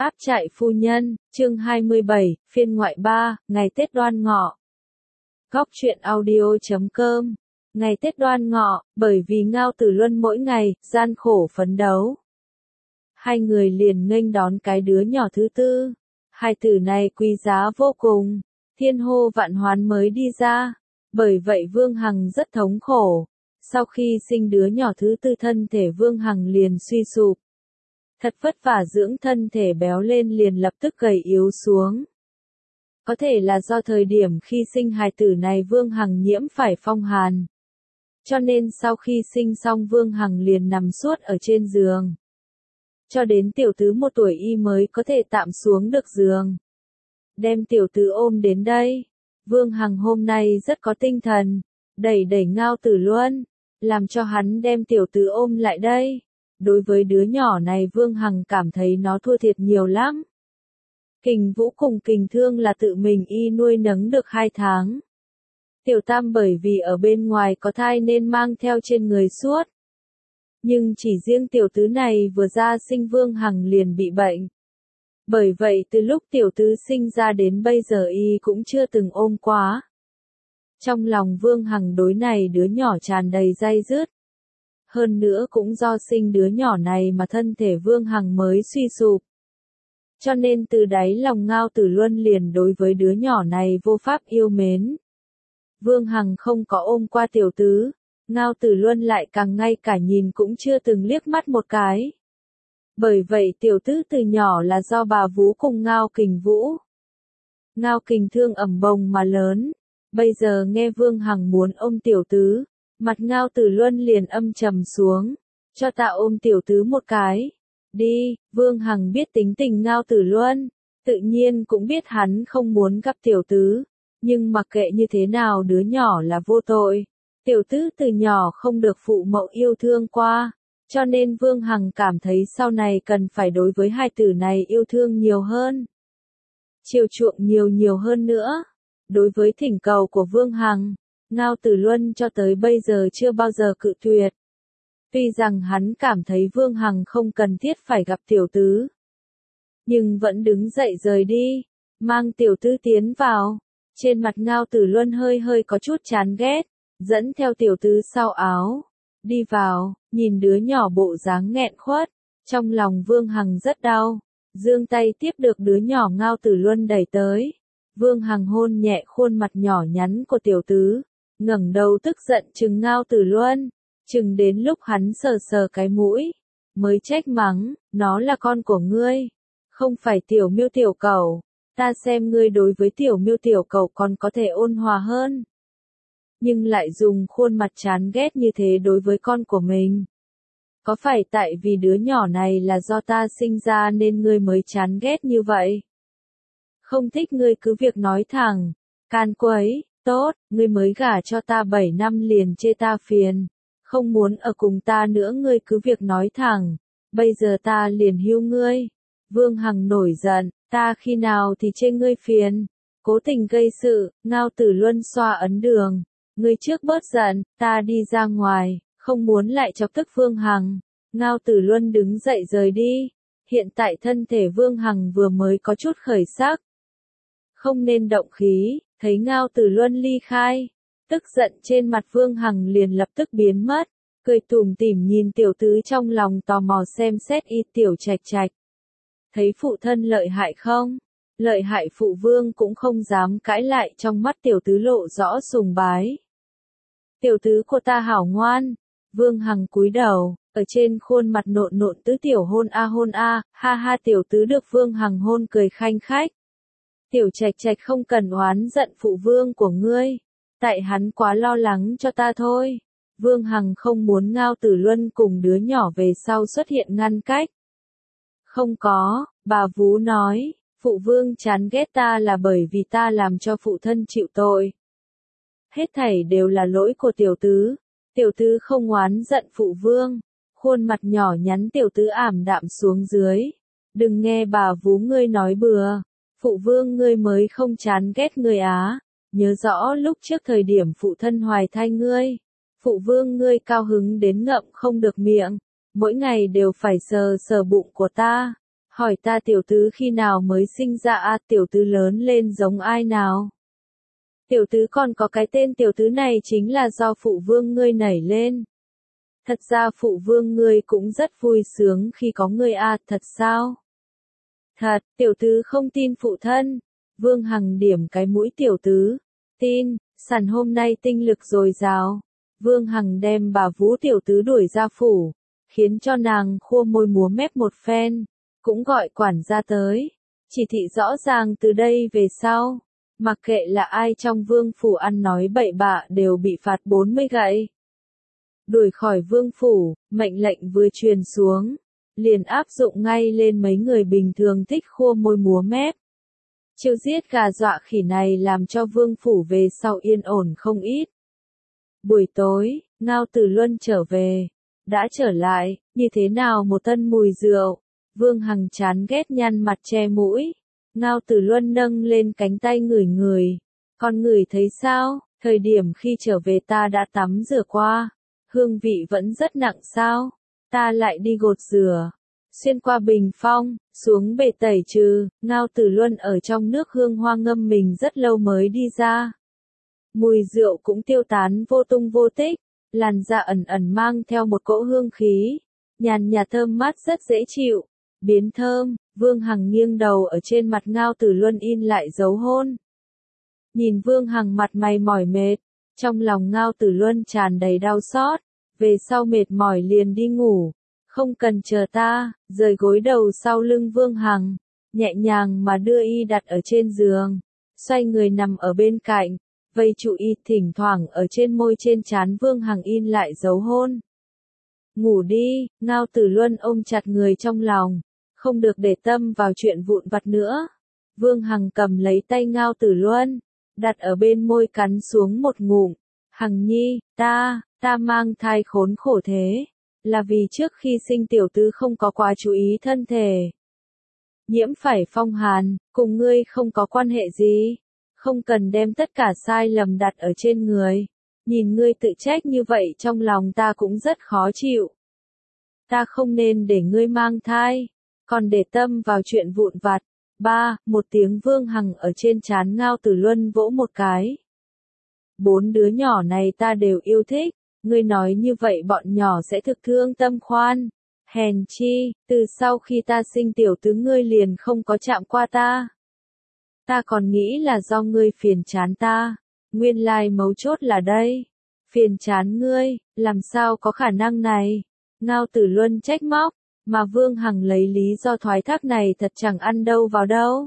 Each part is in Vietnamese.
Áp trại phu nhân, chương 27, phiên ngoại 3, ngày Tết Đoan Ngọ. Góc truyện audio.com. Ngày Tết Đoan Ngọ, bởi vì Ngao Tử Luân mỗi ngày, gian khổ phấn đấu. Hai người liền nghênh đón cái đứa nhỏ thứ tư. Hai tử này quý giá vô cùng, thiên hô vạn hoán mới đi ra. Bởi vậy Vương Hằng rất thống khổ. Sau khi sinh đứa nhỏ thứ tư thân thể Vương Hằng liền suy sụp. Thật vất vả dưỡng thân thể béo lên liền lập tức gầy yếu xuống. Có thể là do thời điểm khi sinh hài tử này Vương Hằng nhiễm phải phong hàn. Cho nên sau khi sinh xong Vương Hằng liền nằm suốt ở trên giường. Cho đến tiểu tứ 1 tuổi y mới có thể tạm xuống được giường. Đem tiểu tứ ôm đến đây. Vương Hằng hôm nay rất có tinh thần. Đẩy Ngao Tử Luân. Làm cho hắn đem tiểu tứ ôm lại đây. Đối với đứa nhỏ này Vương Hằng cảm thấy nó thua thiệt nhiều lắm. Kình Vũ cùng Kình Thương là tự mình y nuôi nấng được 2 tháng. Tiểu Tam bởi vì ở bên ngoài có thai nên mang theo trên người suốt. Nhưng chỉ riêng tiểu tứ này vừa ra sinh Vương Hằng liền bị bệnh. Bởi vậy từ lúc tiểu tứ sinh ra đến bây giờ y cũng chưa từng ôm quá. Trong lòng Vương Hằng đối này đứa nhỏ tràn đầy day dứt. Hơn nữa cũng do sinh đứa nhỏ này mà thân thể Vương Hằng mới suy sụp. Cho nên từ đáy lòng Ngao Tử Luân liền đối với đứa nhỏ này vô pháp yêu mến. Vương Hằng không có ôm qua tiểu tứ, Ngao Tử Luân lại càng ngay cả nhìn cũng chưa từng liếc mắt một cái. Bởi vậy tiểu tứ từ nhỏ là do bà vú cùng Ngao Kình Vũ. Ngao Kình Thương ẩm bồng mà lớn, bây giờ nghe Vương Hằng muốn ôm tiểu tứ. Mặt Ngao Tử Luân liền âm trầm xuống, cho ta ôm tiểu tứ một cái. Đi, Vương Hằng biết tính tình Ngao Tử Luân, tự nhiên cũng biết hắn không muốn gặp tiểu tứ, nhưng mặc kệ như thế nào đứa nhỏ là vô tội. Tiểu tứ từ nhỏ không được phụ mẫu yêu thương qua, cho nên Vương Hằng cảm thấy sau này cần phải đối với hai tử này yêu thương nhiều hơn. Chiều chuộng nhiều hơn nữa. Đối với thỉnh cầu của Vương Hằng, Ngao Tử Luân cho tới bây giờ chưa bao giờ cự tuyệt. Tuy rằng hắn cảm thấy Vương Hằng không cần thiết phải gặp tiểu tứ, nhưng vẫn đứng dậy rời đi, mang tiểu tứ tiến vào. Trên mặt Ngao Tử Luân hơi có chút chán ghét, dẫn theo tiểu tứ sau áo, đi vào, nhìn đứa nhỏ bộ dáng nghẹn khuất, trong lòng Vương Hằng rất đau, giương tay tiếp được đứa nhỏ Ngao Tử Luân đẩy tới. Vương Hằng hôn nhẹ khuôn mặt nhỏ nhắn của tiểu tứ. Ngẩng đầu tức giận chừng Ngao Tử Luân, chừng đến lúc hắn sờ cái mũi, mới trách mắng, nó là con của ngươi, không phải tiểu miêu tiểu cẩu, ta xem ngươi đối với tiểu miêu tiểu cẩu còn có thể ôn hòa hơn. Nhưng lại dùng khuôn mặt chán ghét như thế đối với con của mình. Có phải tại vì đứa nhỏ này là do ta sinh ra nên ngươi mới chán ghét như vậy? Không thích ngươi cứ việc nói thẳng, can quấy. Tốt, ngươi mới gả cho ta 7 năm liền chê ta phiền, không muốn ở cùng ta nữa ngươi cứ việc nói thẳng, bây giờ ta liền hưu ngươi. Vương Hằng nổi giận, ta khi nào thì chê ngươi phiền, cố tình gây sự. Ngao Tử Luân xoa ấn đường, ngươi trước bớt giận, ta đi ra ngoài, không muốn lại chọc tức Vương Hằng. Ngao Tử Luân đứng dậy rời đi, hiện tại thân thể Vương Hằng vừa mới có chút khởi sắc, không nên động khí. Thấy Ngao Tử Luân ly khai, tức giận trên mặt Vương Hằng liền lập tức biến mất, cười tủm tỉm nhìn tiểu tứ trong lòng tò mò xem xét y tiểu trạch trạch. Thấy phụ thân lợi hại không? Lợi hại. Phụ Vương cũng không dám cãi lại, trong mắt tiểu tứ lộ rõ sùng bái. Tiểu tứ của ta hảo ngoan. Vương Hằng cúi đầu, ở trên khuôn mặt nộn tứ tiểu hôn a, ha ha. Tiểu tứ được Vương Hằng hôn cười khanh khách. Tiểu trạch trạch không cần oán giận phụ vương của ngươi, tại hắn quá lo lắng cho ta thôi. Vương Hằng không muốn Ngao Tử Luân cùng đứa nhỏ về sau xuất hiện ngăn cách. Không có, bà vú nói, phụ vương chán ghét ta là bởi vì ta làm cho phụ thân chịu tội. Hết thảy đều là lỗi của tiểu tứ. Tiểu tứ không oán giận phụ vương, khuôn mặt nhỏ nhắn tiểu tứ ảm đạm xuống dưới. Đừng nghe bà vú ngươi nói bừa. Phụ vương ngươi mới không chán ghét ngươi á, nhớ rõ lúc trước thời điểm phụ thân hoài thai ngươi, phụ vương ngươi cao hứng đến ngậm không được miệng, mỗi ngày đều phải sờ bụng của ta, Hỏi ta tiểu tứ khi nào mới sinh ra a, tiểu tứ lớn lên giống ai nào? Tiểu tứ còn có cái tên tiểu tứ này chính là do phụ vương ngươi nảy lên. Thật ra phụ vương ngươi cũng rất vui sướng khi có ngươi a, thật sao? Thật, tiểu tứ không tin phụ thân. Vương Hằng điểm cái mũi tiểu tứ. Tin, sẵn hôm nay tinh lực dồi dào. Vương Hằng đem bà Vũ tiểu tứ đuổi ra phủ, khiến cho nàng khua môi múa mép một phen, cũng gọi quản gia tới. Chỉ thị rõ ràng từ đây về sau, mặc kệ là ai trong vương phủ ăn nói bậy bạ đều bị phạt 40 gậy. Đuổi khỏi vương phủ, mệnh lệnh vừa truyền xuống, liền áp dụng ngay lên mấy người bình thường thích khua môi múa mép. Chiêu giết gà dọa khỉ này làm cho vương phủ về sau yên ổn không ít. Buổi tối, Ngao Tử Luân trở về. Đã trở lại, như thế nào một tân mùi rượu. Vương Hằng chán ghét nhăn mặt che mũi. Ngao Tử Luân nâng lên cánh tay ngửi ngửi. Con ngửi thấy sao? Thời điểm khi trở về ta đã tắm rửa qua. Hương vị vẫn rất nặng sao? Ta lại đi gột rửa. Xuyên qua bình phong, xuống bể tẩy trừ, Ngao Tử Luân ở trong nước hương hoa ngâm mình rất lâu mới đi ra. Mùi rượu cũng tiêu tán vô tung vô tích, làn da ẩn ẩn mang theo một cỗ hương khí, nhàn nhạt thơm mát rất dễ chịu. Biến thơm, Vương Hằng nghiêng đầu ở trên mặt Ngao Tử Luân in lại dấu hôn. Nhìn Vương Hằng mặt mày mỏi mệt, trong lòng Ngao Tử Luân tràn đầy đau xót, về sau mệt mỏi liền đi ngủ. Không cần chờ ta, rời gối đầu sau lưng Vương Hằng, nhẹ nhàng mà đưa y đặt ở trên giường, xoay người nằm ở bên cạnh, vây trụ y thỉnh thoảng ở trên môi trên trán Vương Hằng in lại dấu hôn. Ngủ đi, Ngao Tử Luân ôm chặt người trong lòng, không được để tâm vào chuyện vụn vặt nữa. Vương Hằng cầm lấy tay Ngao Tử Luân, đặt ở bên môi cắn xuống một ngụm. Hằng nhi, ta mang thai khốn khổ thế. Là vì trước khi sinh tiểu tứ không có quá chú ý thân thể. Nhiễm phải phong hàn, cùng ngươi không có quan hệ gì. Không cần đem tất cả sai lầm đặt ở trên người. Nhìn ngươi tự trách như vậy trong lòng ta cũng rất khó chịu. Ta không nên để ngươi mang thai, còn để tâm vào chuyện vụn vặt. Một tiếng Vương Hằng ở trên trán Ngao Tử Luân vỗ một cái. 4 đứa nhỏ này ta đều yêu thích. Ngươi nói như vậy bọn nhỏ sẽ thực thương tâm khoan. Hèn chi, từ sau khi ta sinh tiểu tứ ngươi liền không có chạm qua ta. Ta còn nghĩ là do ngươi phiền chán ta. Nguyên lai mấu chốt là đây. Phiền chán ngươi, làm sao có khả năng này. Ngao Tử Luân trách móc, mà Vương Hằng lấy lý do thoái thác này thật chẳng ăn đâu vào đâu.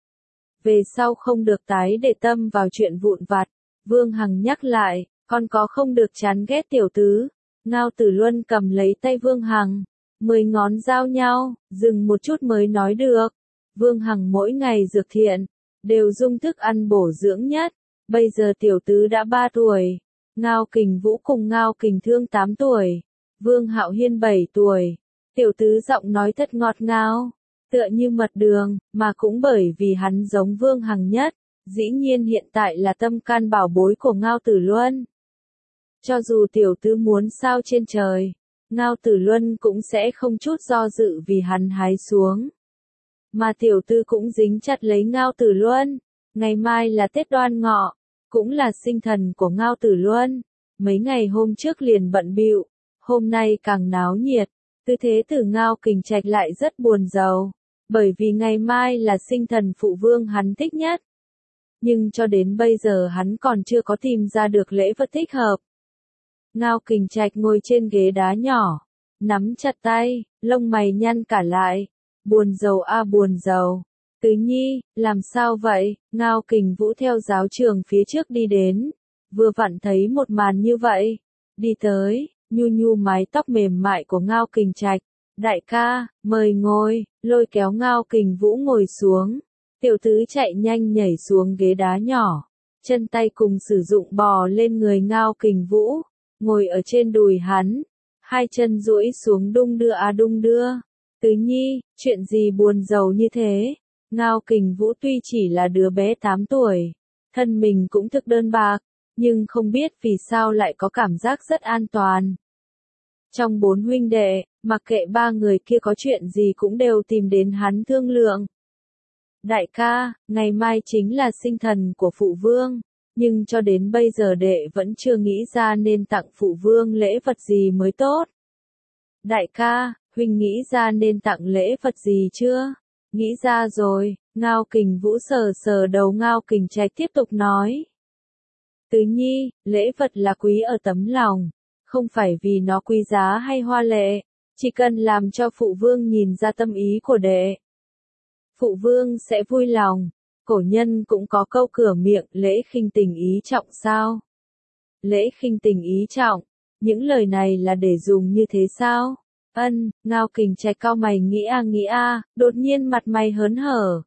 Về sau không được tái để tâm vào chuyện vụn vặt. Vương Hằng nhắc lại. Con có không được chán ghét tiểu tứ. Ngao Tử Luân cầm lấy tay Vương Hằng, 10 ngón giao nhau, dừng một chút mới nói được. Vương Hằng mỗi ngày dược thiện, đều dung thức ăn bổ dưỡng nhất. Bây giờ tiểu tứ đã 3 tuổi. Ngao Kình Vũ cùng Ngao Kình Thương 8 tuổi. Vương Hạo Hiên 7 tuổi. Tiểu tứ giọng nói thật ngọt ngào, tựa như mật đường, mà cũng bởi vì hắn giống Vương Hằng nhất. Dĩ nhiên hiện tại là tâm can bảo bối của Ngao Tử Luân. Cho dù tiểu tứ muốn sao trên trời, Ngao Tử Luân cũng sẽ không chút do dự vì hắn hái xuống. Mà tiểu tứ cũng dính chặt lấy Ngao Tử Luân. Ngày mai là Tết Đoan Ngọ, cũng là sinh thần của Ngao Tử Luân. Mấy ngày hôm trước liền bận bịu, hôm nay càng náo nhiệt. Tư thế tử Ngao Kình Trạch lại rất buồn rầu, bởi vì ngày mai là sinh thần phụ vương hắn thích nhất. Nhưng cho đến bây giờ hắn còn chưa có tìm ra được lễ vật thích hợp. Ngao Kình Trạch ngồi trên ghế đá nhỏ, nắm chặt tay, lông mày nhăn cả lại. Buồn rầu a buồn rầu. Tứ nhi, làm sao vậy? Ngao Kình Vũ theo giáo trường phía trước đi đến, vừa vặn thấy một màn như vậy. Đi tới, nhu nhu mái tóc mềm mại của Ngao Kình Trạch. Đại ca, mời ngồi, lôi kéo Ngao Kình Vũ ngồi xuống. Tiểu tứ chạy nhanh nhảy xuống ghế đá nhỏ, chân tay cùng sử dụng bò lên người Ngao Kình Vũ, ngồi ở trên đùi hắn, hai chân duỗi xuống đung đưa a đung đưa. Tứ nhi, chuyện gì buồn rầu như thế? Ngao Kình Vũ tuy chỉ là đứa bé 8 tuổi, thân mình cũng thực đơn bạc, nhưng không biết vì sao lại có cảm giác rất an toàn. Trong 4 huynh đệ, Mặc kệ ba người kia có chuyện gì cũng đều tìm đến hắn thương lượng. Đại ca, ngày mai chính là sinh thần của phụ vương, nhưng cho đến bây giờ đệ vẫn chưa nghĩ ra nên tặng phụ vương lễ vật gì mới tốt. Đại ca, huynh nghĩ ra nên tặng lễ vật gì chưa? Nghĩ ra rồi, Ngao Kình Vũ sờ sờ đầu Ngao Kình Trạch tiếp tục nói. Tứ nhi, lễ vật là quý ở tấm lòng, không phải vì nó quý giá hay hoa lệ, chỉ cần làm cho phụ vương nhìn ra tâm ý của đệ. Phụ vương sẽ vui lòng. Cổ nhân cũng có câu cửa miệng lễ khinh tình ý trọng sao? Lễ khinh tình ý trọng, những lời này là để dùng như thế sao? Ân, Ngao Kình Trạch cau mày nghĩ đột nhiên mặt mày hớn hở.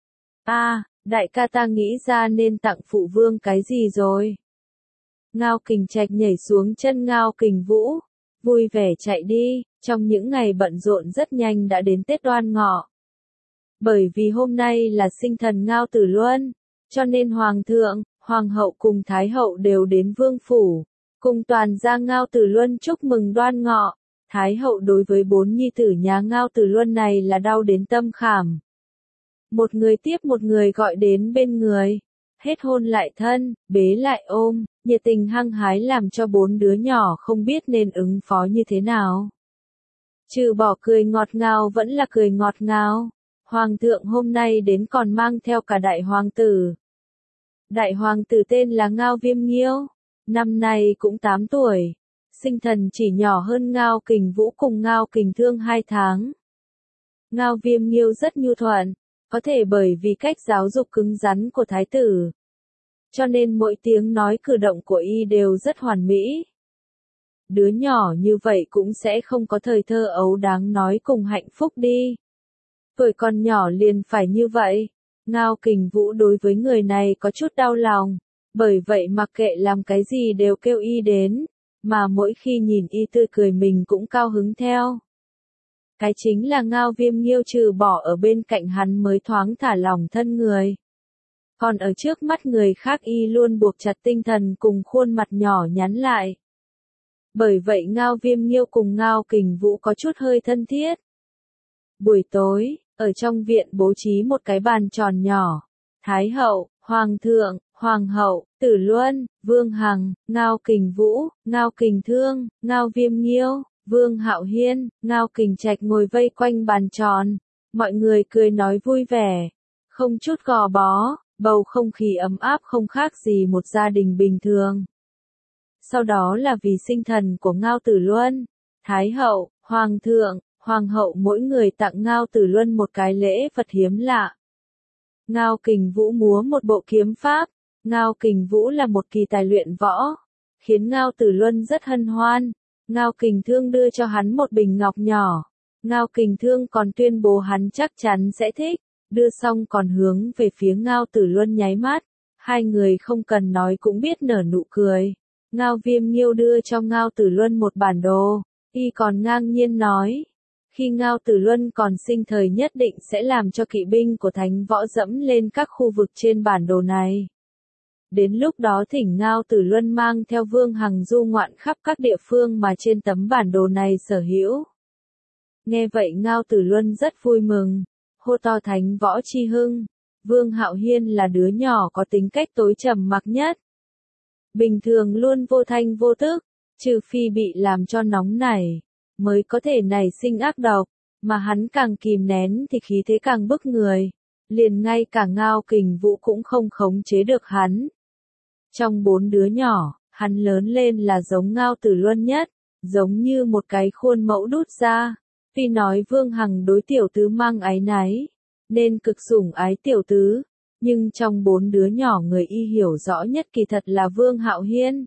Đại ca ta nghĩ ra nên tặng phụ vương cái gì rồi? Ngao Kình Trạch nhảy xuống chân Ngao Kình Vũ, vui vẻ chạy đi, trong những ngày bận rộn rất nhanh đã đến Tết Đoan Ngọ. Bởi vì hôm nay là sinh thần Ngao Tử Luân, cho nên Hoàng thượng, Hoàng hậu cùng Thái hậu đều đến vương phủ, cùng toàn gia Ngao Tử Luân chúc mừng Đoan Ngọ. Thái hậu đối với 4 nhi tử nhà Ngao Tử Luân này là đau đến tâm khảm. Một người tiếp một người gọi đến bên người, hết hôn lại thân, bế lại ôm, nhiệt tình hăng hái làm cho 4 đứa nhỏ không biết nên ứng phó như thế nào. Trừ bỏ cười ngọt ngào vẫn là cười ngọt ngào. Hoàng thượng hôm nay đến còn mang theo cả đại hoàng tử. Đại hoàng tử tên là Ngao Viêm Nghiêu, năm nay cũng 8 tuổi, sinh thần chỉ nhỏ hơn Ngao Kình Vũ cùng Ngao Kình Thương 2 tháng. Ngao Viêm Nghiêu rất nhu thuận, có thể bởi vì cách giáo dục cứng rắn của thái tử, cho nên mỗi tiếng nói cử động của y đều rất hoàn mỹ. Đứa nhỏ như vậy cũng sẽ không có thời thơ ấu đáng nói cùng hạnh phúc đi. Tuổi còn nhỏ liền phải như vậy. Ngao Kình Vũ đối với người này có chút đau lòng, bởi vậy mặc kệ làm cái gì đều kêu y đến, mà mỗi khi nhìn y tươi cười mình cũng cao hứng theo. Cái chính là Ngao Viêm Nghiêu trừ bỏ ở bên cạnh hắn mới thoáng thả lỏng thân người. Còn ở trước mắt người khác y luôn buộc chặt tinh thần cùng khuôn mặt nhỏ nhắn lại. Bởi vậy Ngao Viêm Nghiêu cùng Ngao Kình Vũ có chút hơi thân thiết. Buổi tối, ở trong viện bố trí một cái bàn tròn nhỏ. Thái hậu, Hoàng thượng, Hoàng hậu, Tử Luân, Vương Hằng, Ngao Kình Vũ, Ngao Kình Thương, Ngao Viêm Nghiêu, Vương Hạo Hiên, Ngao Kình Trạch ngồi vây quanh bàn tròn. Mọi người cười nói vui vẻ, không chút gò bó, bầu không khí ấm áp không khác gì một gia đình bình thường. Sau đó là vì sinh thần của Ngao Tử Luân, Thái hậu, Hoàng thượng, Hoàng hậu mỗi người tặng Ngao Tử Luân một cái lễ vật hiếm lạ. Ngao Kình Vũ múa một bộ kiếm pháp, Ngao Kình Vũ là một kỳ tài luyện võ, khiến Ngao Tử Luân rất hân hoan. Ngao Kình Thương đưa cho hắn một bình ngọc nhỏ, Ngao Kình Thương còn tuyên bố hắn chắc chắn sẽ thích, đưa xong còn hướng về phía Ngao Tử Luân nháy mắt, hai người không cần nói cũng biết nở nụ cười. Ngao Viêm Nghiêu đưa cho Ngao Tử Luân một bản đồ, y còn ngang nhiên nói, khi Ngao Tử Luân còn sinh thời nhất định sẽ làm cho kỵ binh của Thánh Võ dẫm lên các khu vực trên bản đồ này. Đến lúc đó thỉnh Ngao Tử Luân mang theo Vương Hằng du ngoạn khắp các địa phương mà trên tấm bản đồ này sở hữu. Nghe vậy Ngao Tử Luân rất vui mừng, hô to Thánh Võ chi hưng. Vương Hạo Hiên là đứa nhỏ có tính cách tối trầm mặc nhất. Bình thường luôn vô thanh vô tức, trừ phi bị làm cho nóng nảy, mới có thể nảy sinh ác độc, mà hắn càng kìm nén thì khí thế càng bức người, liền ngay cả Ngao Kình Vũ cũng không khống chế được hắn. Trong 4 đứa nhỏ, hắn lớn lên là giống Ngao Tử Luân nhất, giống như một cái khuôn mẫu đút ra. Tuy nói Vương Hằng đối tiểu tứ mang áy náy, nên cực sủng ái tiểu tứ, nhưng trong 4 đứa nhỏ người y hiểu rõ nhất kỳ thật là Vương Hạo Hiên.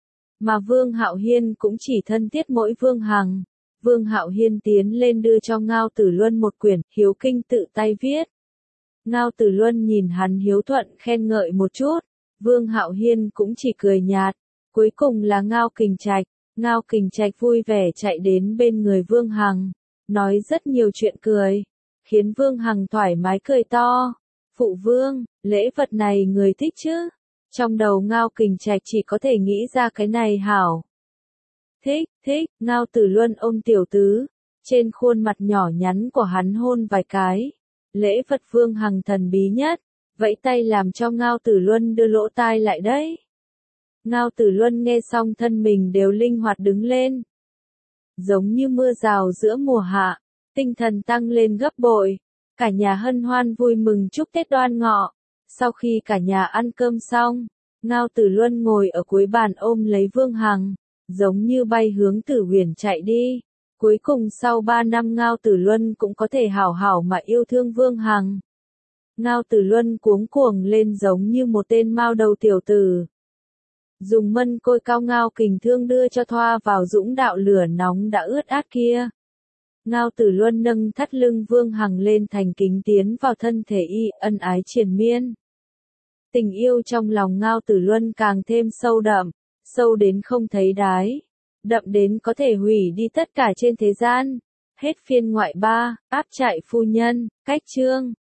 Mà Vương Hạo Hiên cũng chỉ thân thiết mỗi Vương Hằng. Vương Hạo Hiên tiến lên đưa cho Ngao Tử Luân một quyển Hiếu Kinh tự tay viết. Ngao Tử Luân nhìn hắn hiếu thuận khen ngợi một chút, Vương Hạo Hiên cũng chỉ cười nhạt. Cuối cùng là Ngao Kình Trạch. Ngao Kình Trạch vui vẻ chạy đến bên người Vương Hằng, nói rất nhiều chuyện cười, khiến Vương Hằng thoải mái cười to. Phụ vương, lễ vật này người thích chứ? Trong đầu Ngao Kình Trạch chỉ có thể nghĩ ra cái này hảo. Thích, Ngao Tử Luân ôm tiểu tứ, trên khuôn mặt nhỏ nhắn của hắn hôn vài cái. Lễ vật Vương Hằng thần bí nhất, vẫy tay làm cho Ngao Tử Luân đưa lỗ tai lại đấy. Ngao Tử Luân nghe xong thân mình đều linh hoạt đứng lên. Giống như mưa rào giữa mùa hạ, tinh thần tăng lên gấp bội. Cả nhà hân hoan vui mừng chúc Tết Đoan Ngọ. Sau khi cả nhà ăn cơm xong, Ngao Tử Luân ngồi ở cuối bàn ôm lấy Vương Hằng, giống như bay hướng Tử Huyền chạy đi. Cuối cùng sau 3 năm Ngao Tử Luân cũng có thể hảo hảo mà yêu thương Vương Hằng. Ngao Tử Luân cuống cuồng lên giống như một tên mao đầu tiểu tử. Dùng mân côi cao Ngao Kình Thương đưa cho thoa vào dũng đạo lửa nóng đã ướt át kia. Ngao Tử Luân nâng thắt lưng Vương Hằng lên thành kính tiến vào thân thể y, ân ái triền miên. Tình yêu trong lòng Ngao Tử Luân càng thêm sâu đậm, sâu đến không thấy đáy, đậm đến có thể hủy đi tất cả trên thế gian. Hết phiên ngoại 3, áp trại phu nhân, cách chương.